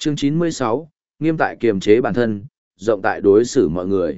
Chương 96, nghiêm tại kiềm chế bản thân, rộng tại đối xử mọi người.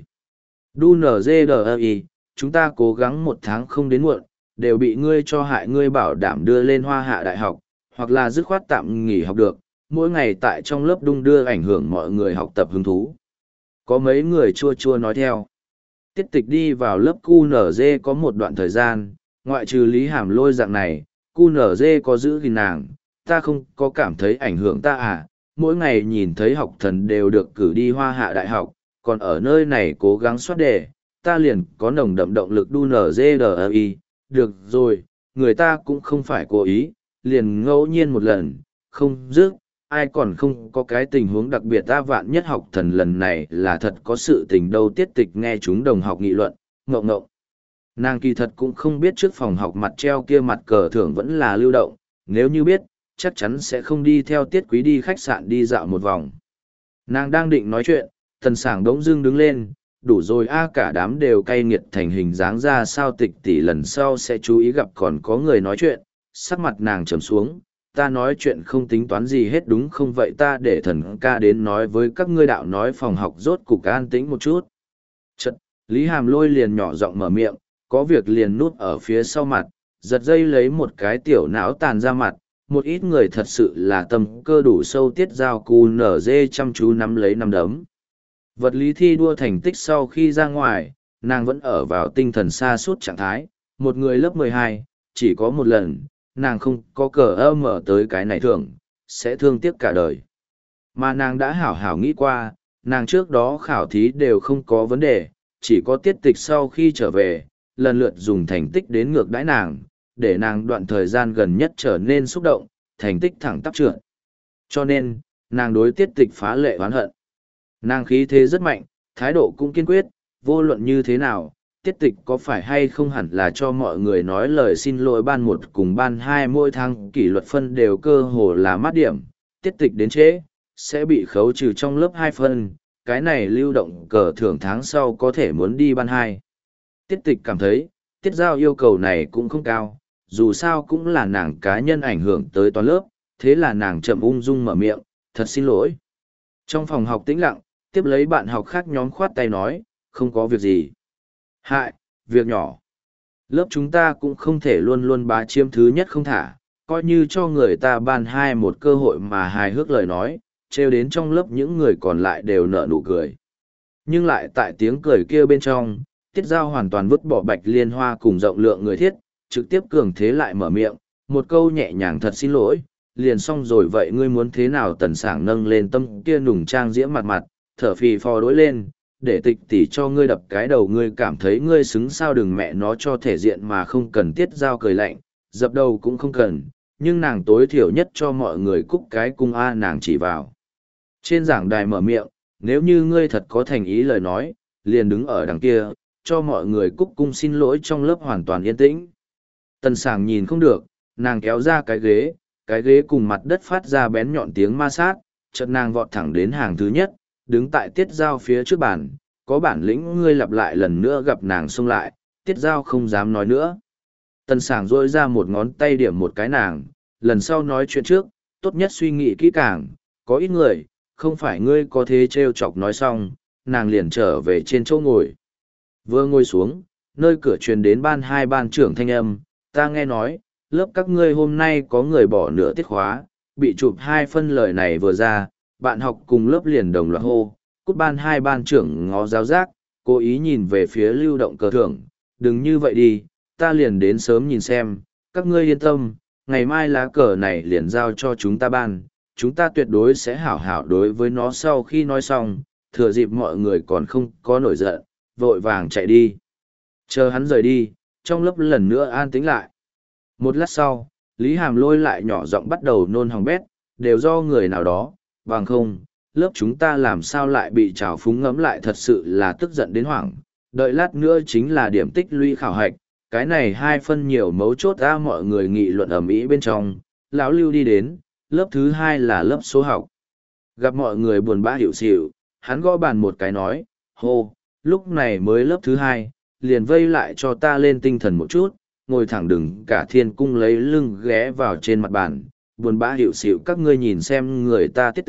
DUNZDI, chúng ta cố gắng 1 tháng không đến muộn, đều bị ngươi cho hại, ngươi bảo đảm đưa lên Hoa Hạ Đại học, hoặc là dứt khoát tạm nghỉ học được, mỗi ngày tại trong lớp đung đưa ảnh hưởng mọi người học tập hứng thú. Có mấy người chua chua nói theo. Tiết Tịch đi vào lớp QNZ có một đoạn thời gian, ngoại trừ Lý Hàm Lôi dạng này, QNZ có giữ gìn nàng, ta không có cảm thấy ảnh hưởng ta à, mỗi ngày nhìn thấy học thần đều được cử đi Hoa Hạ Đại học, còn ở nơi này cố gắng soát đề, ta liền có nồng đậm động lực DUNZDI, được rồi, người ta cũng không phải cố ý, liền ngẫu nhiên một lần, không dứt, ai còn không có cái tình huống đặc biệt ta vạn nhất học thần lần này là thật có sự tình đâu. Tiết Tịch nghe chúng đồng học nghị luận, ngộng ngộng. Nàng kỳ thật cũng không biết trước phòng học mặt treo kia mặt cờ thưởng vẫn là lưu động, nếu như biết, chắc chắn sẽ không đi theo Tiết Quý đi khách sạn đi dạo một vòng. Nàng đang định nói chuyện, Tần Sảng đống dưng đứng lên, đủ rồi a, cả đám đều cay nghiệt thành hình dáng ra sao, Tịch tỷ lần sau sẽ chú ý gặp còn có người nói chuyện. Sắc mặt nàng trầm xuống, ta nói chuyện không tính toán gì hết đúng không, vậy ta để Thần ca đến nói với các ngươi. Đạo nói phòng học rốt cục an tĩnh một chút. Chật, Lý Hàm Lôi liền nhỏ giọng mở miệng, có việc liền núp ở phía sau mặt, giật dây lấy một cái tiểu não tàn ra mặt. Một ít người thật sự là tâm cơ đủ sâu. Tiết Giao Cù nở dê chăm chú nắm lấy nắm đấm. Vật lý thi đua thành tích sau khi ra ngoài, nàng vẫn ở vào tinh thần sa sút trạng thái. Một người lớp 12, chỉ có một lần, nàng không có cờ mở tới cái này thưởng, sẽ thương tiếc cả đời. Mà nàng đã hảo hảo nghĩ qua, nàng trước đó khảo thí đều không có vấn đề, chỉ có Tiết Tịch sau khi trở về, lần lượt dùng thành tích đến ngược đãi nàng, để nàng đoạn thời gian gần nhất trở nên xúc động, thành tích thẳng tắp trượt. Cho nên, nàng đối Tiết Tịch phá lệ oán hận. Nàng khí thế rất mạnh, thái độ cũng kiên quyết, vô luận như thế nào, Tiết Tịch có phải hay không hẳn là cho mọi người nói lời xin lỗi. Ban 1 cùng ban 2 mỗi tháng kỷ luật phân đều cơ hồ là mát điểm, Tiết Tịch đến trễ, sẽ bị khấu trừ trong lớp 2 phân, cái này lưu động cờ thưởng tháng sau có thể muốn đi ban 2. Tiết Tịch cảm thấy, Tiết Giao yêu cầu này cũng không cao, dù sao cũng là nàng cá nhân ảnh hưởng tới toàn lớp, thế là nàng chậm ung dung mở miệng, thật xin lỗi. Trong phòng học tĩnh lặng, tiếp lấy bạn học khác nhóm khoát tay nói, không có việc gì. Hại, việc nhỏ. Lớp chúng ta cũng không thể luôn luôn bá chiếm thứ nhất không thả, coi như cho người ta ban 2 một cơ hội mà hài hước lời nói, trêu đến trong lớp những người còn lại đều nở nụ cười. Nhưng lại tại tiếng cười kia bên trong, Tiết Giao hoàn toàn vứt bỏ Bạch Liên Hoa cùng rộng lượng người thiết, trực tiếp cường thế lại mở miệng, một câu nhẹ nhàng thật xin lỗi, liền xong rồi. Vậy ngươi muốn thế nào? Tần Sảng nâng lên tâm kia nùng trang diễm mặt mặt, thở phì phò đối lên, để Tịch tỷ cho ngươi đập cái đầu, ngươi cảm thấy ngươi xứng sao? Đừng mẹ nó cho thể diện mà không cần. Tiết Giao cười lạnh, dập đầu cũng không cần, nhưng nàng tối thiểu nhất cho mọi người cúc cái cung a. Nàng chỉ vào trên giảng đài mở miệng, nếu như ngươi thật có thành ý lời nói, liền đứng ở đằng kia, cho mọi người cúc cung xin lỗi. Trong lớp hoàn toàn yên tĩnh. Tần Sảng nhìn không được, nàng kéo ra cái ghế cùng mặt đất phát ra bén nhọn tiếng ma sát, chợt nàng vọt thẳng đến hàng thứ nhất, đứng tại Tiết Giao phía trước bàn, có bản lĩnh ngươi lặp lại lần nữa. Gặp nàng xông lại, Tiết Giao không dám nói nữa. Tần Sảng rỗi ra một ngón tay điểm một cái nàng, lần sau nói chuyện trước, tốt nhất suy nghĩ kỹ càng, có ít người, không phải ngươi có thế trêu chọc. Nói xong, nàng liền trở về trên chỗ ngồi. Vừa ngồi xuống, nơi cửa truyền đến ban 2 ban trưởng thanh âm, ta nghe nói, lớp các ngươi hôm nay có người bỏ nửa tiết khóa, bị chụp 2 phân. Lời này vừa ra, bạn học cùng lớp liền đồng loạt hô, cút. Ban 2 ban trưởng ngó giáo giác, cố ý nhìn về phía lưu động cờ thưởng, đừng như vậy đi, ta liền đến sớm nhìn xem, các ngươi yên tâm, ngày mai lá cờ này liền giao cho chúng ta ban, chúng ta tuyệt đối sẽ hảo hảo đối với nó. Sau khi nói xong, thừa dịp mọi người còn không có nổi giận, vội vàng chạy đi. Chờ hắn rời đi, trong lớp lần nữa an tĩnh lại. Một lát sau, Lý Hàm Lôi lại nhỏ giọng bắt đầu nôn hỏng bét, đều do người nào đó, bằng không, lớp chúng ta làm sao lại bị trào phúng. Ngẫm lại thật sự là tức giận đến hoảng, đợi lát nữa chính là điểm tích lũy khảo hạch, cái này 2 phân nhiều mấu chốt ra. Mọi người nghị luận ầm ĩ bên trong, lão Lưu đi đến, lớp thứ 2 là lớp số học. Gặp mọi người buồn bã hiểu xỉu, hắn gõ bàn một cái nói, hô, lúc này mới lớp thứ 2, liền vây lại cho ta lên tinh thần một chút, ngồi thẳng đừng cả thiên cung lấy lưng ghé vào trên mặt bàn, buồn bã hiểu xỉu. Các ngươi nhìn xem người ta Tiết Tịch,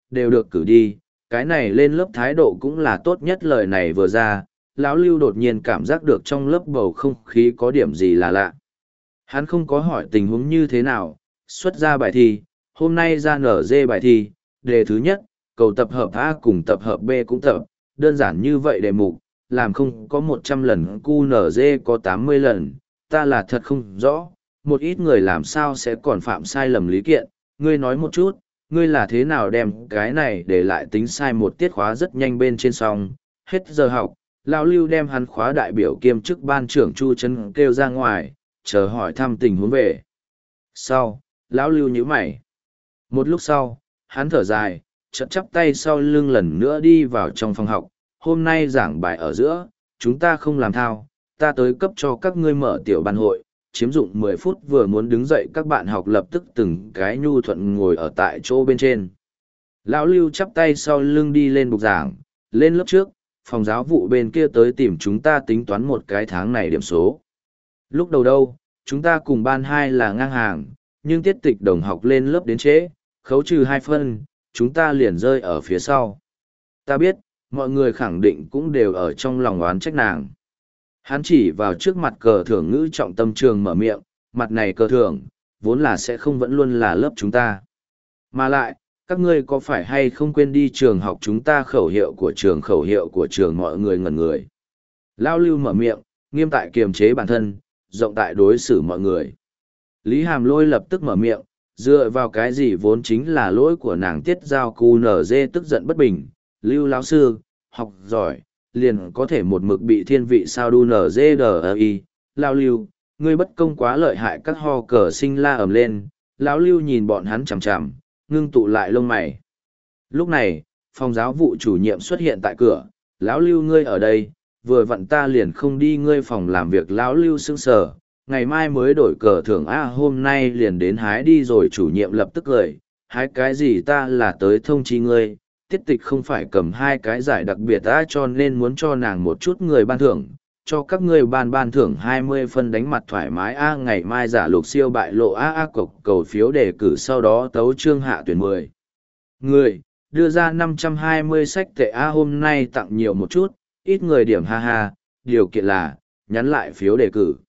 đều được cử đi, cái này lên lớp thái độ cũng là tốt nhất. Lời này vừa ra, lão Lưu đột nhiên cảm giác được trong lớp bầu không khí có điểm gì là lạ. Hắn không có hỏi tình huống như thế nào, xuất ra bài thi, hôm nay ra nở dê bài thi, đề thứ nhất, cầu tập hợp A cùng tập hợp B cũng tập, đơn giản như vậy đề mục, làm không có 100 lần QNZ có 80 lần, ta là thật không rõ, một ít người làm sao sẽ còn phạm sai lầm lý kiện, ngươi nói một chút, ngươi là thế nào đem cái này để lại tính sai một tiết khóa rất nhanh bên trên xong, hết giờ học, lão Lưu đem hắn khóa đại biểu kiêm chức ban trưởng Chu Trấn kêu ra ngoài, chờ hỏi thăm tình huống về. Sau, lão Lưu nhíu mày. Một lúc sau, hắn thở dài, chợt chắp tay sau lưng lần nữa đi vào trong phòng học. Hôm nay giảng bài ở giữa, chúng ta không làm thao, ta tới cấp cho các ngươi mở tiểu ban hội, chiếm dụng 10 phút vừa muốn đứng dậy các bạn học lập tức từng cái nhu thuận ngồi ở tại chỗ bên trên. Lão Lưu chắp tay sau lưng đi lên bục giảng, lên lớp trước, phòng giáo vụ bên kia tới tìm chúng ta tính toán một cái tháng này điểm số. Lúc đầu đâu, chúng ta cùng ban 2 là ngang hàng, nhưng tiết tịch đồng học lên lớp đến trễ, khấu trừ 2 phân, chúng ta liền rơi ở phía sau. Ta biết, mọi người khẳng định cũng đều ở trong lòng oán trách nàng. Hắn chỉ vào trước mặt cờ thưởng ngữ trọng tâm trường mở miệng, mặt này cờ thưởng, vốn là sẽ không vẫn luôn là lớp chúng ta. Mà lại, các ngươi có phải hay không quên đi trường học chúng ta khẩu hiệu của trường mọi người ngẩn người. Lao Lưu mở miệng, nghiêm tại kiềm chế bản thân, rộng tại đối xử mọi người. Lý Hàm Lôi lập tức mở miệng, dựa vào cái gì vốn chính là lỗi của nàng Tiết Giao Cu nở dê tức giận bất bình. Lưu lão sư, học giỏi, liền có thể một mực bị thiên vị sao đu nở dê đờ y. Lao Lưu, ngươi bất công quá lợi hại, các ho cờ sinh la ầm lên. Lão Lưu nhìn bọn hắn chằm chằm, ngưng tụ lại lông mày. Lúc này, phòng giáo vụ chủ nhiệm xuất hiện tại cửa. Lão Lưu ngươi ở đây, vừa vặn ta liền không đi ngươi phòng làm việc. Lão Lưu sững sờ, ngày mai mới đổi cờ thưởng hôm nay liền đến hái đi rồi. Chủ nhiệm lập tức cười, hái cái gì, ta là tới thông chi ngươi, tiết tịch không phải cầm 2 cái giải đặc biệt cho nên muốn cho nàng một chút người ban thưởng, cho các ngươi ban thưởng 20 phân đánh mặt thoải mái ngày mai giả lục siêu bại lộ cầu phiếu đề cử sau đó tấu chương hạ tuyển 10 người, đưa ra 520 sách tệ hôm nay tặng nhiều một chút, ít người điểm ha ha, điều kiện là nhắn lại phiếu đề cử.